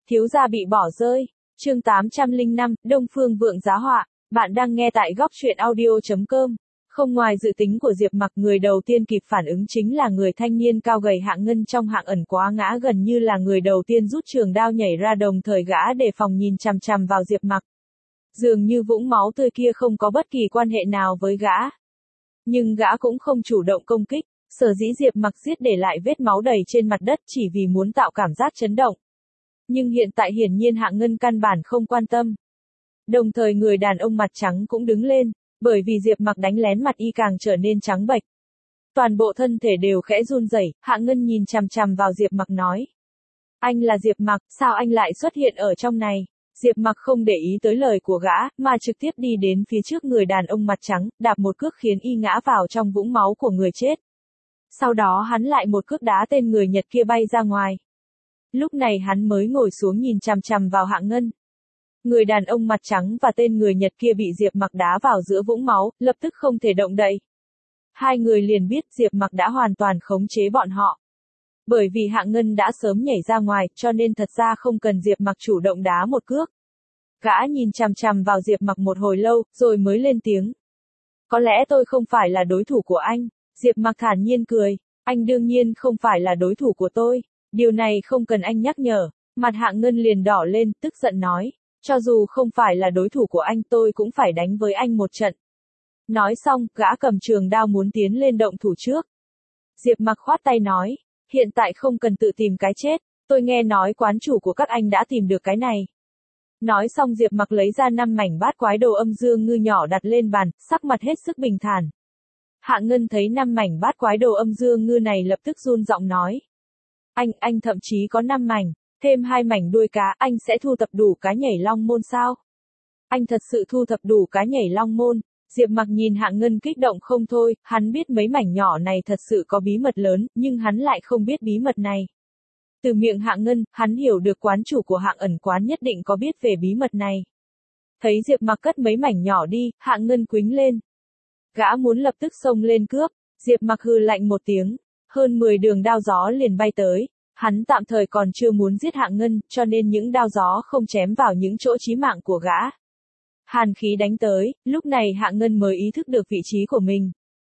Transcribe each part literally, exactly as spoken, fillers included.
Thiếu gia bị bỏ rơi. Chương tám trăm lẻ năm, Đông Phương Vượng giá họa. Bạn đang nghe tại góc truyện audio chấm com. Không ngoài dự tính của Diệp Mặc, người đầu tiên kịp phản ứng chính là người thanh niên cao gầy Hạng Ngân trong Hạng ẩn quá ngã, gần như là người đầu tiên rút trường đao nhảy ra, đồng thời gã đề phòng nhìn chằm chằm vào Diệp Mặc. Dường như vũng máu tươi kia không có bất kỳ quan hệ nào với gã. Nhưng gã cũng không chủ động công kích, sở dĩ Diệp Mặc giết để lại vết máu đầy trên mặt đất chỉ vì muốn tạo cảm giác chấn động. Nhưng hiện tại hiển nhiên Hạng Ngân căn bản không quan tâm. Đồng thời người đàn ông mặt trắng cũng đứng lên, bởi vì Diệp Mặc đánh lén mặt y càng trở nên trắng bệch. Toàn bộ thân thể đều khẽ run rẩy, Hạng Ngân nhìn chằm chằm vào Diệp Mặc nói. Anh là Diệp Mặc, sao anh lại xuất hiện ở trong này? Diệp Mặc không để ý tới lời của gã, mà trực tiếp đi đến phía trước người đàn ông mặt trắng, đạp một cước khiến y ngã vào trong vũng máu của người chết. Sau đó hắn lại một cước đá tên người Nhật kia bay ra ngoài. Lúc này hắn mới ngồi xuống nhìn chằm chằm vào Hạng Ngân. Người đàn ông mặt trắng và tên người Nhật kia bị Diệp Mặc đá vào giữa vũng máu, lập tức không thể động đậy. Hai người liền biết Diệp Mặc đã hoàn toàn khống chế bọn họ. Bởi vì Hạng Ngân đã sớm nhảy ra ngoài, cho nên thật ra không cần Diệp Mặc chủ động đá một cước. Gã nhìn chằm chằm vào Diệp Mặc một hồi lâu, rồi mới lên tiếng. Có lẽ tôi không phải là đối thủ của anh. Diệp Mặc thản nhiên cười. Anh đương nhiên không phải là đối thủ của tôi. Điều này không cần anh nhắc nhở. Mặt Hạng Ngân liền đỏ lên, tức giận nói. Cho dù không phải là đối thủ của anh, tôi cũng phải đánh với anh một trận. Nói xong, gã cầm trường đao muốn tiến lên động thủ trước. Diệp Mặc khoát tay nói. Hiện tại không cần tự tìm cái chết. Tôi nghe nói quán chủ của các anh đã tìm được cái này. Nói xong Diệp Mặc lấy ra năm mảnh bát quái đồ âm dương ngư nhỏ đặt lên bàn, sắc mặt hết sức bình thản. Hạng Ngân thấy năm mảnh bát quái đồ âm dương ngư này lập tức run giọng nói. Anh, anh thậm chí có năm mảnh, thêm hai mảnh đuôi cá, anh sẽ thu thập đủ cá nhảy long môn sao? Anh thật sự thu thập đủ cá nhảy long môn. Diệp Mặc nhìn Hạng Ngân kích động không thôi, hắn biết mấy mảnh nhỏ này thật sự có bí mật lớn, nhưng hắn lại không biết bí mật này. Từ miệng Hạng Ngân, hắn hiểu được quán chủ của Hạng ẩn quán nhất định có biết về bí mật này. Thấy Diệp Mặc cất mấy mảnh nhỏ đi, Hạng Ngân quýnh lên. Gã muốn lập tức xông lên cướp, Diệp Mặc hừ lạnh một tiếng, hơn mười đường đao gió liền bay tới. Hắn tạm thời còn chưa muốn giết Hạng Ngân, cho nên những đao gió không chém vào những chỗ chí mạng của gã. Hàn khí đánh tới, lúc này Hạng Ngân mới ý thức được vị trí của mình.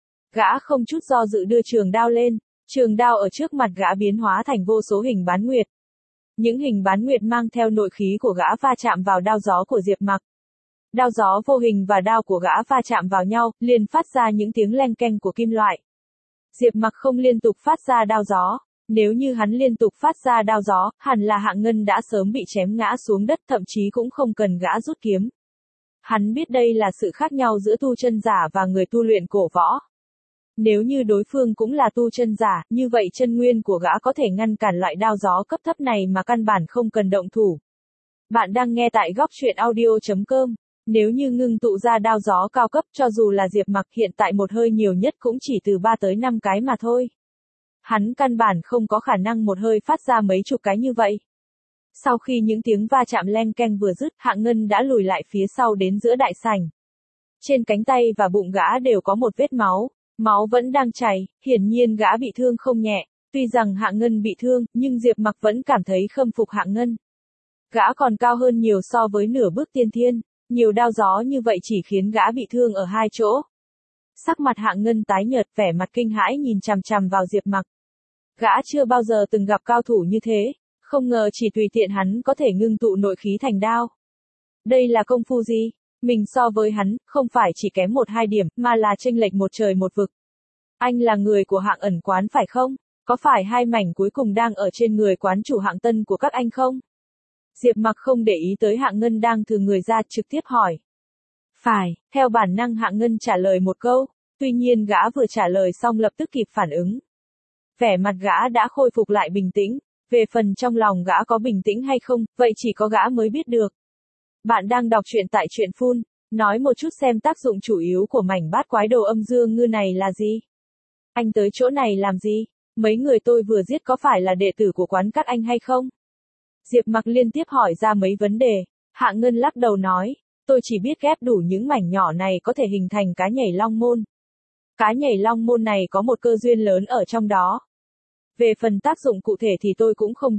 Gã không chút do dự đưa trường đao lên, trường đao ở trước mặt gã biến hóa thành vô số hình bán nguyệt. Những hình bán nguyệt mang theo nội khí của gã va chạm vào đao gió của Diệp Mặc. Đao gió vô hình và đao của gã va chạm vào nhau, liền phát ra những tiếng leng keng của kim loại. Diệp Mặc không liên tục phát ra đao gió. Nếu như hắn liên tục phát ra đao gió, hẳn là Hạng Ngân đã sớm bị chém ngã xuống đất, thậm chí cũng không cần gã rút kiếm. Hắn biết đây là sự khác nhau giữa tu chân giả và người tu luyện cổ võ. Nếu như đối phương cũng là tu chân giả, như vậy chân nguyên của gã có thể ngăn cản loại đao gió cấp thấp này mà căn bản không cần động thủ. Bạn đang nghe tại góc truyện audio chấm com. Nếu như ngưng tụ ra đao gió cao cấp, cho dù là Diệp Mặc hiện tại một hơi nhiều nhất cũng chỉ từ ba tới năm cái mà thôi. Hắn căn bản không có khả năng một hơi phát ra mấy chục cái như vậy. Sau khi những tiếng va chạm leng keng vừa dứt, Hạng Ngân đã lùi lại phía sau đến giữa đại sảnh. Trên cánh tay và bụng gã đều có một vết máu, máu vẫn đang chảy, hiển nhiên gã bị thương không nhẹ. Tuy rằng Hạng Ngân bị thương, nhưng Diệp Mặc vẫn cảm thấy khâm phục Hạng Ngân. Gã còn cao hơn nhiều so với nửa bước tiên thiên, nhiều đao gió như vậy chỉ khiến gã bị thương ở hai chỗ. Sắc mặt Hạng Ngân tái nhợt, vẻ mặt kinh hãi nhìn chằm chằm vào Diệp Mặc. Gã chưa bao giờ từng gặp cao thủ như thế, không ngờ chỉ tùy tiện hắn có thể ngưng tụ nội khí thành đao. Đây là công phu gì? Mình so với hắn, không phải chỉ kém một hai điểm, mà là chênh lệch một trời một vực. Anh là người của Hạng ẩn quán phải không? Có phải hai mảnh cuối cùng đang ở trên người quán chủ Hạng Tân của các anh không? Diệp Mặc không để ý tới Hạng Ngân đang thừ người ra, trực tiếp hỏi. Phải, theo bản năng Hạng Ngân trả lời một câu, tuy nhiên gã vừa trả lời xong lập tức kịp phản ứng. Vẻ mặt gã đã khôi phục lại bình tĩnh, về phần trong lòng gã có bình tĩnh hay không, vậy chỉ có gã mới biết được. Bạn đang đọc truyện tại truyện phun, nói một chút xem tác dụng chủ yếu của mảnh bát quái đồ âm dương ngư này là gì? Anh tới chỗ này làm gì? Mấy người tôi vừa giết có phải là đệ tử của quán các anh hay không? Diệp Mặc liên tiếp hỏi ra mấy vấn đề, Hạng Ngân lắc đầu nói, tôi chỉ biết ghép đủ những mảnh nhỏ này có thể hình thành cá nhảy long môn. Cá nhảy long môn này có một cơ duyên lớn ở trong đó. Về phần tác dụng cụ thể thì tôi cũng không biết,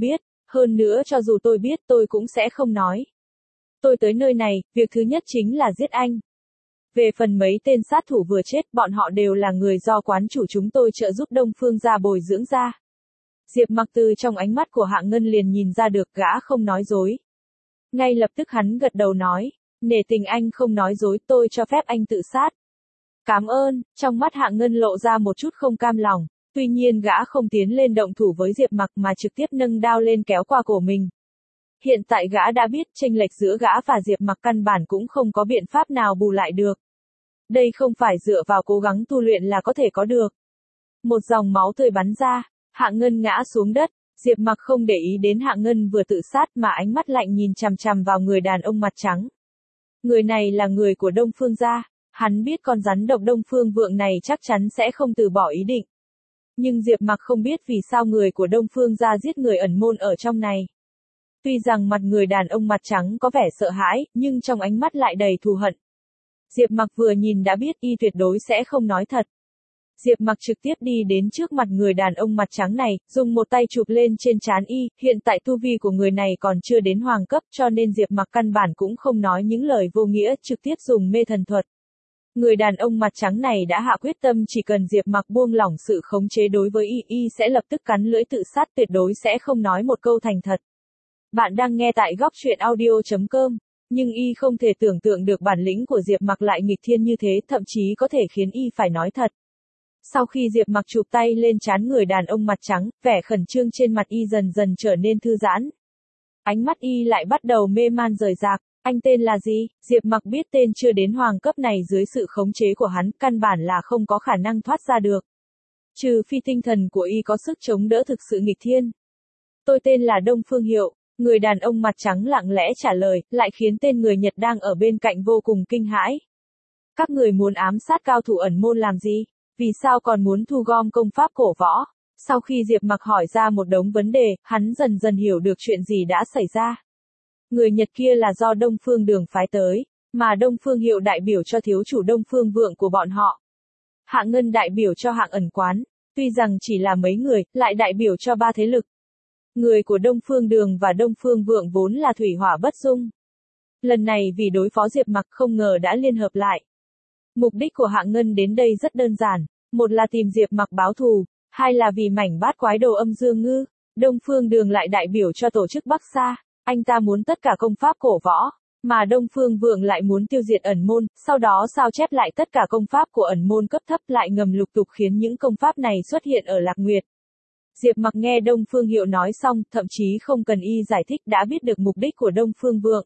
Hơn nữa cho dù tôi biết tôi cũng sẽ không nói. Tôi tới nơi này, việc thứ nhất chính là giết anh. Về phần mấy tên sát thủ vừa chết, bọn họ đều là người do quán chủ chúng tôi trợ giúp Đông Phương gia bồi dưỡng ra. Diệp Mặc từ trong ánh mắt của Hạ Ngân liền nhìn ra được gã không nói dối. Ngay lập tức hắn gật đầu nói, nể tình anh không nói dối, tôi cho phép anh tự sát. Cảm ơn, trong mắt Hạ Ngân lộ ra một chút không cam lòng, tuy nhiên gã không tiến lên động thủ với Diệp Mặc mà trực tiếp nâng đao lên kéo qua cổ mình. Hiện tại gã đã biết chênh lệch giữa gã và Diệp Mặc căn bản cũng không có biện pháp nào bù lại được. Đây không phải dựa vào cố gắng tu luyện là có thể có được. Một dòng máu tươi bắn ra, Hạ Ngân ngã xuống đất, Diệp Mặc không để ý đến Hạ Ngân vừa tự sát mà ánh mắt lạnh nhìn chằm chằm vào người đàn ông mặt trắng. Người này là người của Đông Phương gia, hắn biết con rắn độc Đông Phương Vượng này chắc chắn sẽ không từ bỏ ý định. Nhưng Diệp Mặc không biết vì sao người của Đông Phương gia giết người ẩn môn ở trong này. Tuy rằng mặt người đàn ông mặt trắng có vẻ sợ hãi, nhưng trong ánh mắt lại đầy thù hận. Diệp Mặc vừa nhìn đã biết y tuyệt đối sẽ không nói thật. Diệp Mặc trực tiếp đi đến trước mặt người đàn ông mặt trắng này, dùng một tay chụp lên trên trán y, hiện tại tu vi của người này còn chưa đến hoàng cấp cho nên Diệp Mặc căn bản cũng không nói những lời vô nghĩa, trực tiếp dùng mê thần thuật. Người đàn ông mặt trắng này đã hạ quyết tâm chỉ cần Diệp Mặc buông lỏng sự khống chế đối với y, y sẽ lập tức cắn lưỡi tự sát, tuyệt đối sẽ không nói một câu thành thật. Bạn đang nghe tại góc truyện audio chấm com. Nhưng y không thể tưởng tượng được bản lĩnh của Diệp Mặc lại nghịch thiên như thế, thậm chí có thể khiến y phải nói thật. Sau khi Diệp Mặc chụp tay lên trán người đàn ông mặt trắng, vẻ khẩn trương trên mặt y dần dần trở nên thư giãn. Ánh mắt y lại bắt đầu mê man rời rạc. Anh tên là gì? Diệp Mặc biết tên chưa đến hoàng cấp này dưới sự khống chế của hắn, căn bản là không có khả năng thoát ra được. Trừ phi tinh thần của y có sức chống đỡ thực sự nghịch thiên. Tôi tên là Đông Phương Hiệu. Người đàn ông mặt trắng lặng lẽ trả lời, lại khiến tên người Nhật đang ở bên cạnh vô cùng kinh hãi. Các người muốn ám sát cao thủ ẩn môn làm gì? Vì sao còn muốn thu gom công pháp cổ võ? Sau khi Diệp Mặc hỏi ra một đống vấn đề, hắn dần dần hiểu được chuyện gì đã xảy ra. Người Nhật kia là do Đông Phương Đường phái tới, mà Đông Phương Hiệu đại biểu cho thiếu chủ Đông Phương Vượng của bọn họ. Hạ Ngân đại biểu cho Hạng Ẩn Quán, tuy rằng chỉ là mấy người, lại đại biểu cho ba thế lực. Người của Đông Phương Đường và Đông Phương Vượng vốn là thủy hỏa bất dung. Lần này vì đối phó Diệp Mặc không ngờ đã liên hợp lại. Mục đích của Hạng Ngân đến đây rất đơn giản, một là tìm Diệp Mặc báo thù, hai là vì mảnh bát quái đồ âm dương ngư. Đông Phương Đường lại đại biểu cho tổ chức Bắc Sa, anh ta muốn tất cả công pháp cổ võ, mà Đông Phương Vượng lại muốn tiêu diệt ẩn môn, sau đó sao chép lại tất cả công pháp của ẩn môn cấp thấp lại ngầm lục tục khiến những công pháp này xuất hiện ở Lạc Nguyệt. Diệp Mặc nghe Đông Phương Hiệu nói xong, thậm chí không cần y giải thích đã biết được mục đích của Đông Phương Vượng.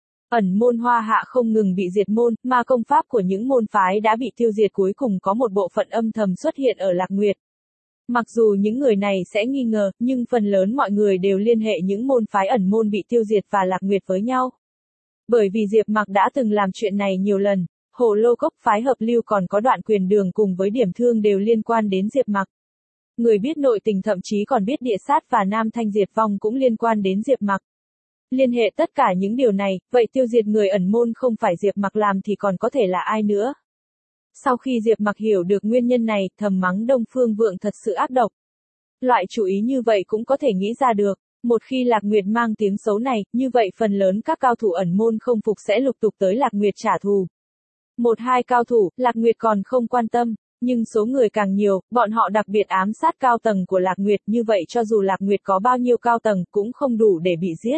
Ẩn môn Hoa Hạ không ngừng bị diệt môn, mà công pháp của những môn phái đã bị tiêu diệt cuối cùng có một bộ phận âm thầm xuất hiện ở Lạc Nguyệt. Mặc dù những người này sẽ nghi ngờ, nhưng phần lớn mọi người đều liên hệ những môn phái ẩn môn bị tiêu diệt và Lạc Nguyệt với nhau. Bởi vì Diệp Mặc đã từng làm chuyện này nhiều lần, Hồ Lô Cốc phái hợp lưu còn có Đoạn Quyền Đường cùng với Điểm Thương đều liên quan đến Diệp Mặc. Người biết nội tình thậm chí còn biết Địa Sát và Nam Thanh Diệt Vong cũng liên quan đến Diệp Mặc. Liên hệ tất cả những điều này, vậy tiêu diệt người ẩn môn không phải Diệp Mặc làm thì còn có thể là ai nữa? Sau khi Diệp Mặc hiểu được nguyên nhân này, thầm mắng Đông Phương Vượng thật sự ác độc. Loại chủ ý như vậy cũng có thể nghĩ ra được, một khi Lạc Nguyệt mang tiếng xấu này, như vậy phần lớn các cao thủ ẩn môn không phục sẽ lục tục tới Lạc Nguyệt trả thù. Một hai cao thủ, Lạc Nguyệt còn không quan tâm, nhưng số người càng nhiều, bọn họ đặc biệt ám sát cao tầng của Lạc Nguyệt, như vậy cho dù Lạc Nguyệt có bao nhiêu cao tầng cũng không đủ để bị giết.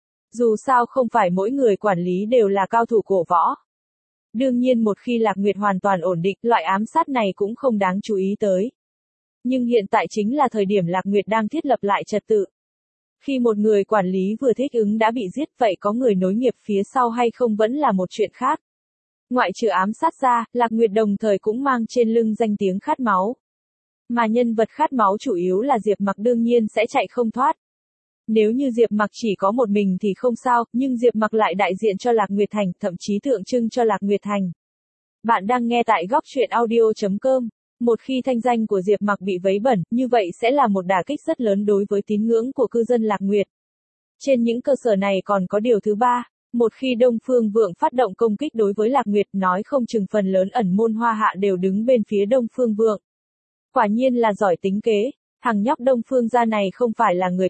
Dù sao không phải mỗi người quản lý đều là cao thủ cổ võ. Đương nhiên một khi Lạc Nguyệt hoàn toàn ổn định, loại ám sát này cũng không đáng chú ý tới. Nhưng hiện tại chính là thời điểm Lạc Nguyệt đang thiết lập lại trật tự. Khi một người quản lý vừa thích ứng đã bị giết, vậy có người nối nghiệp phía sau hay không vẫn là một chuyện khác. Ngoại trừ ám sát ra, Lạc Nguyệt đồng thời cũng mang trên lưng danh tiếng khát máu. Mà nhân vật khát máu chủ yếu là Diệp Mặc đương nhiên sẽ chạy không thoát. Nếu như Diệp Mặc chỉ có một mình thì không sao, nhưng Diệp Mặc lại đại diện cho Lạc Nguyệt Thành, thậm chí tượng trưng cho Lạc Nguyệt Thành. Bạn đang nghe tại góc truyện audio chấm com. Một khi thanh danh của Diệp Mặc bị vấy bẩn, như vậy sẽ là một đả kích rất lớn đối với tín ngưỡng của cư dân Lạc Nguyệt. Trên những cơ sở này còn có điều thứ ba, một khi Đông Phương Vượng phát động công kích đối với Lạc Nguyệt, nói không chừng phần lớn ẩn môn Hoa Hạ đều đứng bên phía Đông Phương Vượng. Quả nhiên là giỏi tính kế, thằng nhóc Đông Phương gia này không phải là người tốt.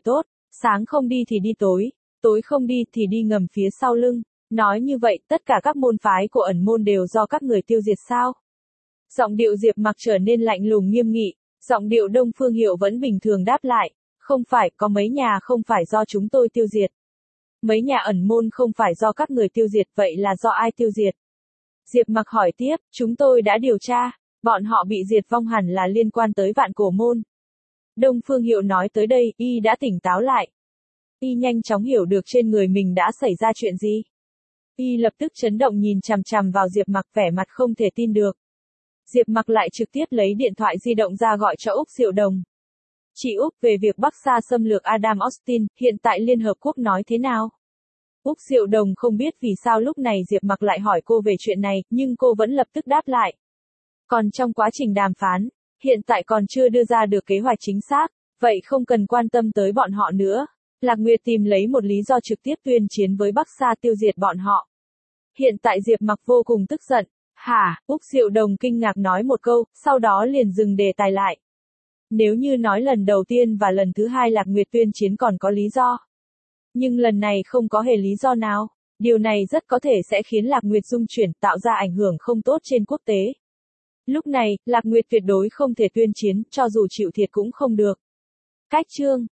Sáng không đi thì đi tối, tối không đi thì đi ngầm phía sau lưng. Nói như vậy, tất cả các môn phái của ẩn môn đều do các người tiêu diệt sao? Giọng điệu Diệp Mặc trở nên lạnh lùng nghiêm nghị, giọng điệu Đông Phương Hiệu vẫn bình thường đáp lại, không phải, có mấy nhà không phải do chúng tôi tiêu diệt. Mấy nhà ẩn môn không phải do các người tiêu diệt, vậy là do ai tiêu diệt? Diệp Mặc hỏi tiếp, chúng tôi đã điều tra, bọn họ bị diệt vong hẳn là liên quan tới Vạn Cổ môn. Đông Phương Hiệu nói tới đây, y đã tỉnh táo lại. Y nhanh chóng hiểu được trên người mình đã xảy ra chuyện gì. Y lập tức chấn động nhìn chằm chằm vào Diệp Mặc vẻ mặt không thể tin được. Diệp Mặc lại trực tiếp lấy điện thoại di động ra gọi cho Úc Diệu Đồng. Chị Úc, về việc Bắc Sa xâm lược Adam Austin, hiện tại Liên Hợp Quốc nói thế nào? Úc Diệu Đồng không biết vì sao lúc này Diệp Mặc lại hỏi cô về chuyện này, nhưng cô vẫn lập tức đáp lại. Còn trong quá trình đàm phán, hiện tại còn chưa đưa ra được kế hoạch chính xác, vậy không cần quan tâm tới bọn họ nữa. Lạc Nguyệt tìm lấy một lý do trực tiếp tuyên chiến với Bắc Sa tiêu diệt bọn họ. Hiện tại Diệp Mặc vô cùng tức giận. Hả? Úc Diệu Đồng kinh ngạc nói một câu, sau đó liền dừng đề tài lại. Nếu như nói lần đầu tiên và lần thứ hai Lạc Nguyệt tuyên chiến còn có lý do. Nhưng lần này không có hề lý do nào. Điều này rất có thể sẽ khiến Lạc Nguyệt dung chuyển, tạo ra ảnh hưởng không tốt trên quốc tế. Lúc này, Lạc Nguyệt tuyệt đối không thể tuyên chiến, cho dù chịu thiệt cũng không được. Cách chương